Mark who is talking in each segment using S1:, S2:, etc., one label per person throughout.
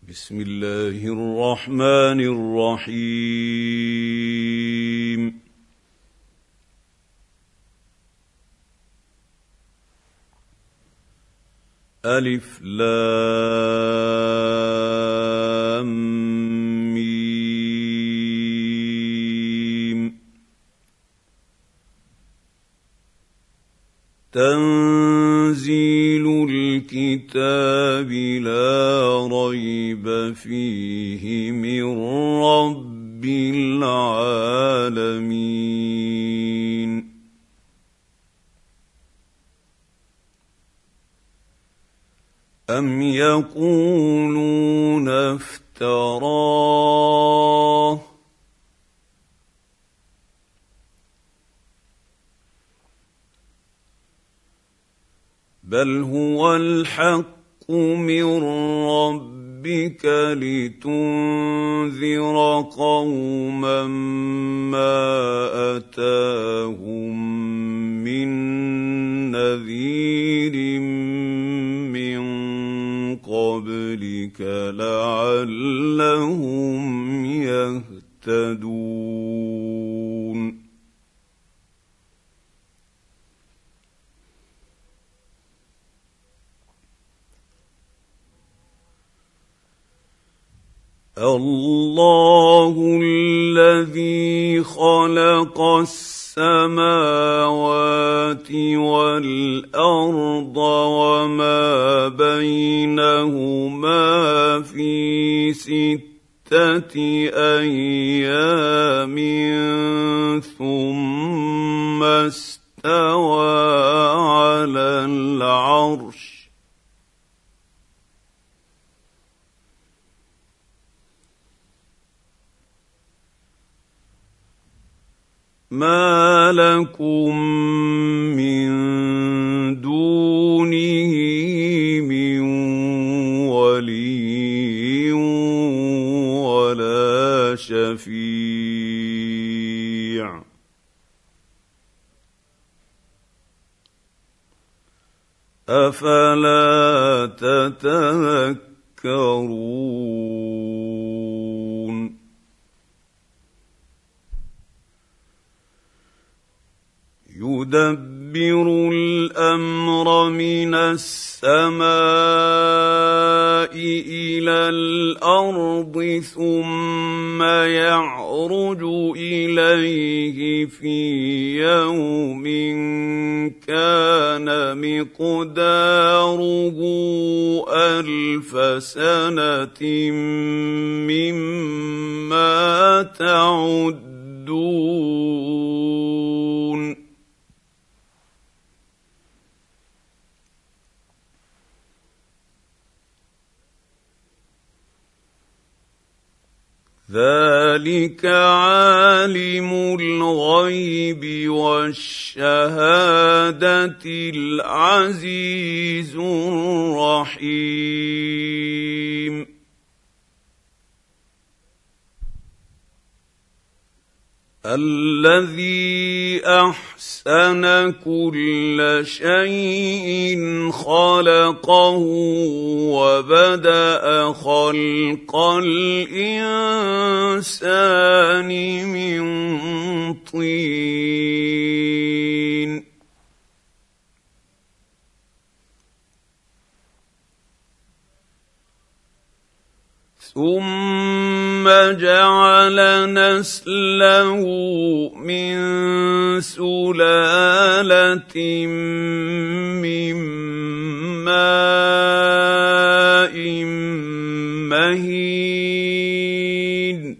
S1: بسم الله الرحمن الرحيم. ألف لام ميم. تنزيل الكتاب لا ريب فيه من رب العالمين. أم يقولون افتراه بل هو الحق من ربك لتنذر قوما ما أتاهم من نذير من قبلك لعلهم يهتدون. الله الذي خلق السماوات والأرض وما بينهما في 6 أيام ثم استوى على العرش. ما لكم من دونه من ولي ولا شفيع أفلا تتذكرون. يدبر الأمر من السماء إلى الأرض ثم يعرج إليه في يوم كان مقداره 1000 سنة مما تعدون. ذلك عالم الغيب والشهادة العزيز الرحيم. الذي أحسن كل شيء خلقه وبدأ خلق الإنسان من طين ثم جعل نسله من سلالة من ماء مهين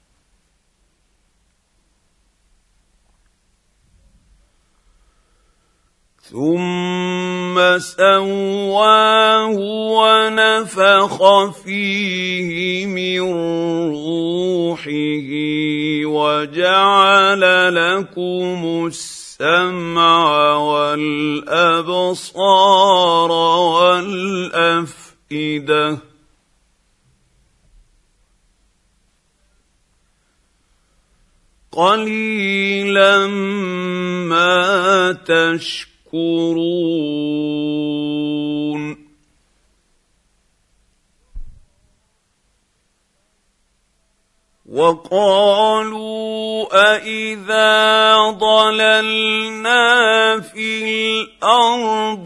S1: ثم سواه ونفخ فيه من روحه وجعل لكم السمع والأبصار والأفئدة قليلا ما تشكرون. وقالوا أإذا ضللنا في الأرض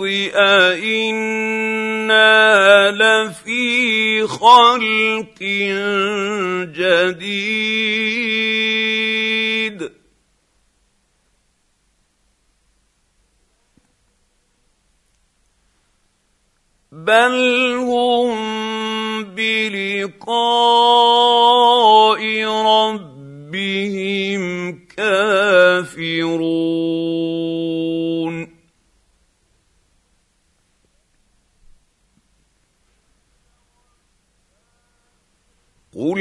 S1: أإنا لفي خلق جديد بل هم بلقاء ربهم كافرون قل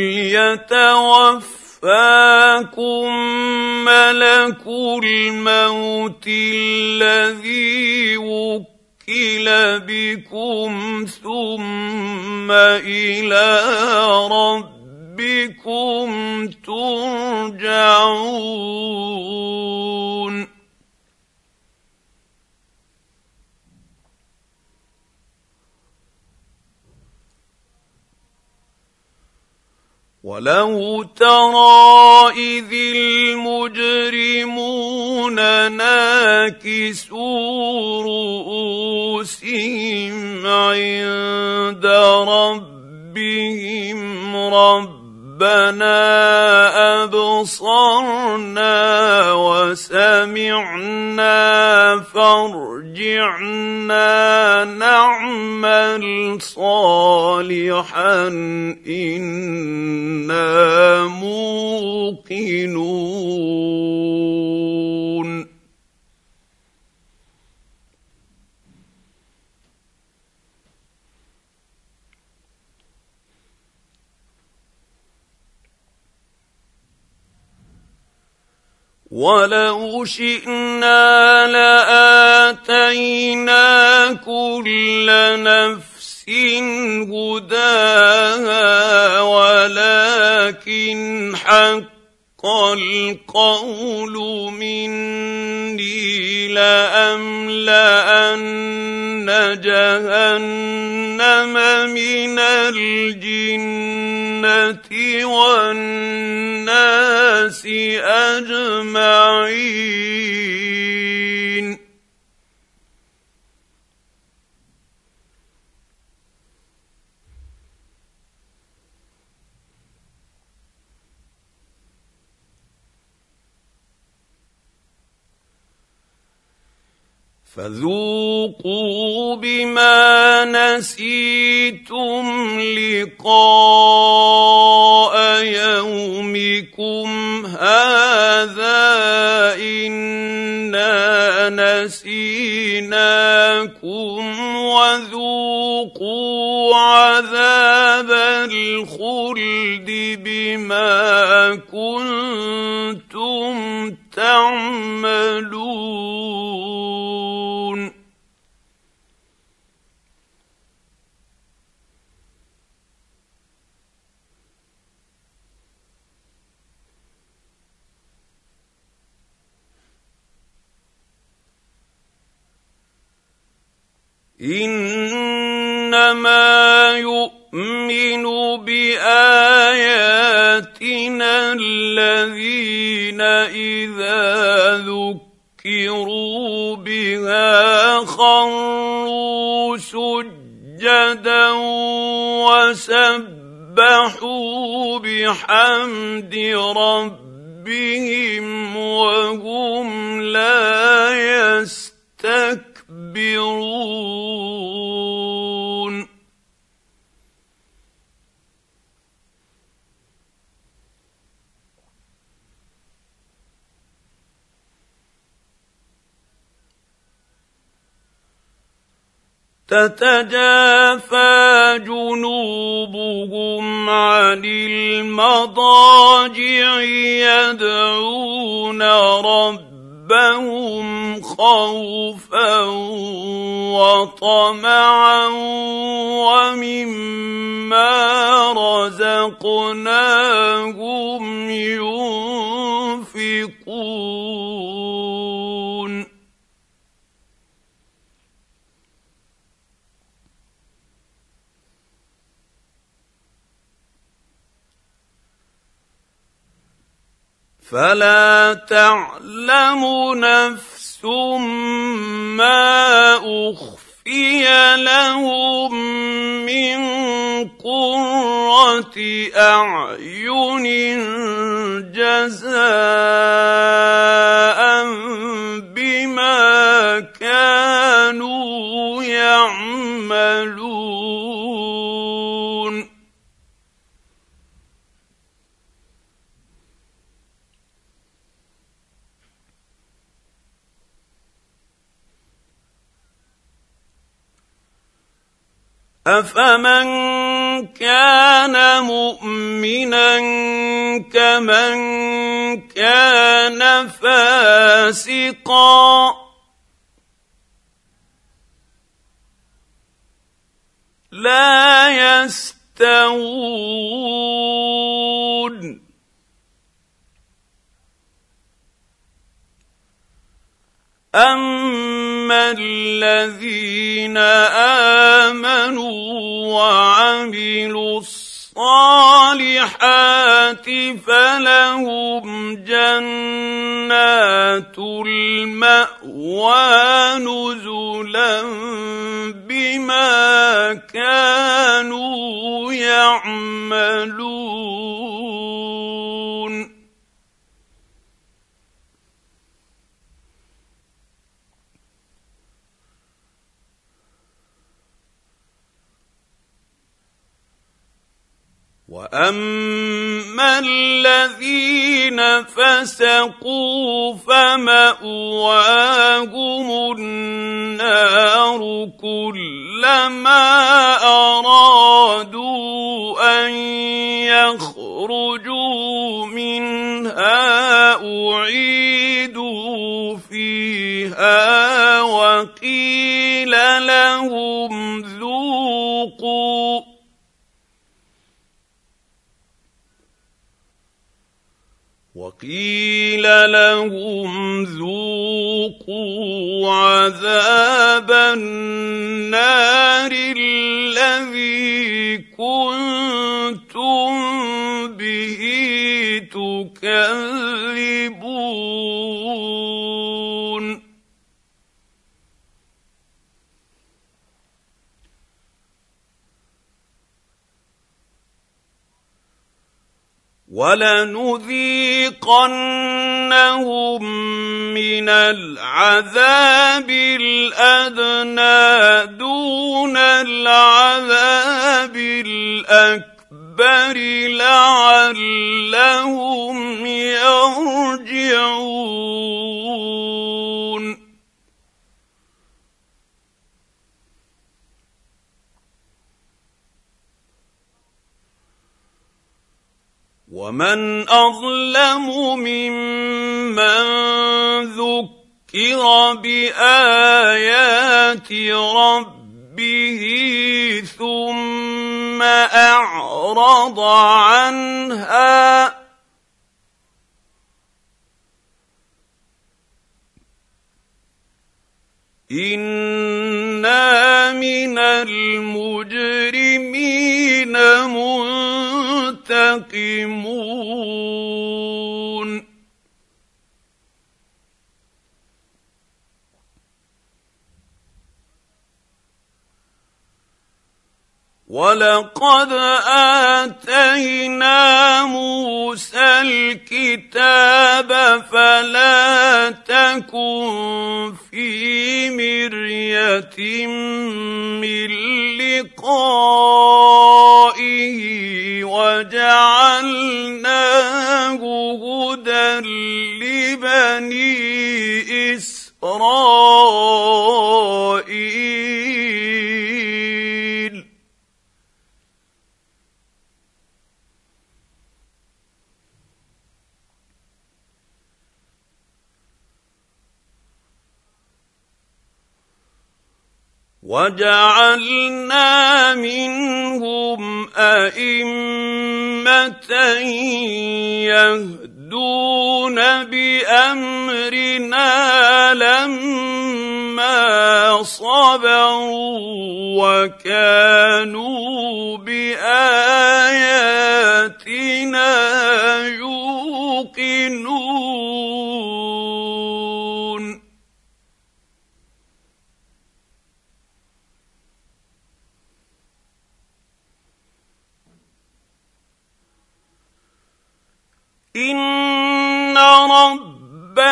S1: يتوفاكم ملك الموت الذي وكل بكم ثم إلى ربكم ترجعون ولو ترى إذ المجرمون ناكسوا رءوسهم عند ربهم ربنا أبصرنا وسمعنا فارجعنا نعمل صالحا إنا موقنون ولو شئنا لآتينا كل نفس هداها ولكن حق القول مني لأملأن جهنم من الجنة والناس أجمعين فذوقوا بما نسيتم لقاء يومكم هذا إنا نسيناكم وذوقوا عذاب الخلد بما كنتم تعملون إنما يؤمن بآياتنا الذين إذا ذكروا بها خروا سجدا وسبحوا بحمد ربهم وهم لا يستكبرون تتجافى جنوبهم عن المضاجع يدعون ربهم خوفا وطمعا ومما رزقناهم ينفقون فلا تعلم نفس ما أخفي لهم من قرة أعين جزاء بما كانوا يعملون أفمن كان مؤمنا كمن كان فاسقا لا يستوون أما الذين آمنوا وعملوا الصالحات فلهم جنات المأوى نزلا بما كانوا يعملون وأما الذين فسقوا فمأواهم النار كلما أرادوا أن يخرجوا منها أعيدوا فيها وقيل لهم ذوقوا عذاب النار الذي كنتم به تكذبون ولنذيقنهم من العذاب الأدنى دون العذاب الأكبر لعلهم يرجعون ومن أظلم ممن ذكر بآيات ربه ثم أعرض عنها إنا من المجرمين منتقمون ولقد آتينا موسى الكتاب فلا تكن في مرية من لقائه وجعلناه هدى لبني إسرائيل وجعلنا منهم أئمة يهدون بأمرنا لما صبروا وكانوا بآياتنا يوقنون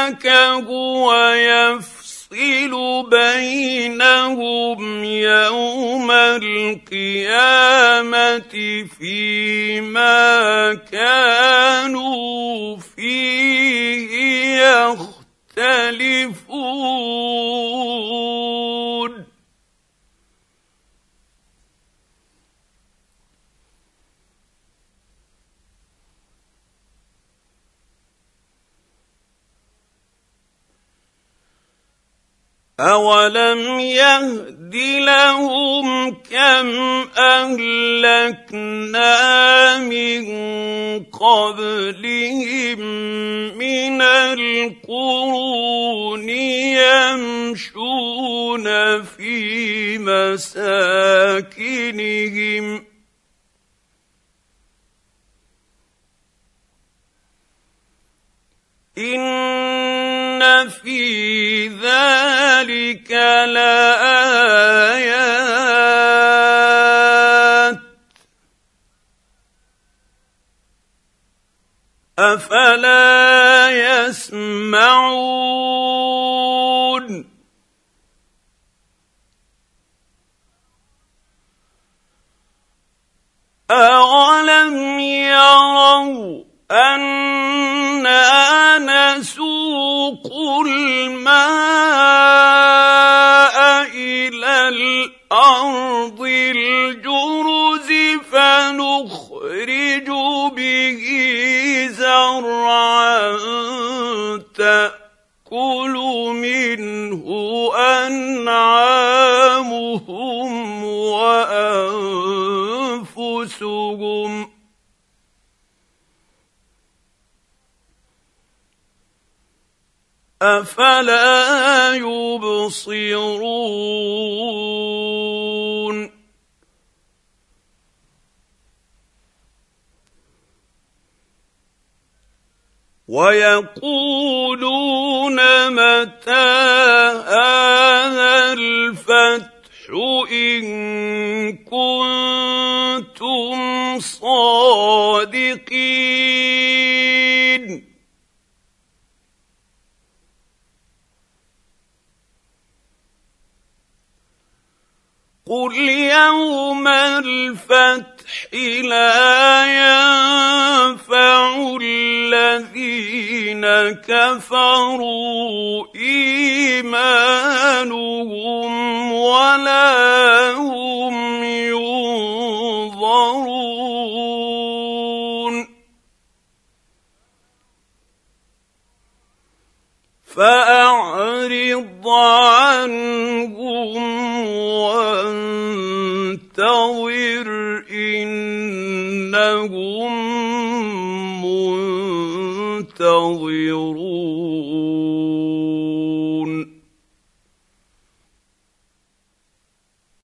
S1: ربك هو يفصل بينهم يوم القيامة فيما كانوا فيه يختلفون أولم يهد لهم كم أهلكنا من قبلهم من القرون يمشون في مساكنهم إن في ذلك لآيات أفلا يسمعون أولم يروا أنا نسوق الماء إلى الأرض الجرز فنخرج به زرعا تأكل منه أنعامهم وأنفسهم أفلا يبصرون ويقولون متى هذا الفتح إن كنتم صادقين قل يوم الفتح لا ينفع الذين كفروا إيمانهم ولا هم ينظرون فأعرض عنهم وانتظر إنهم منتظرون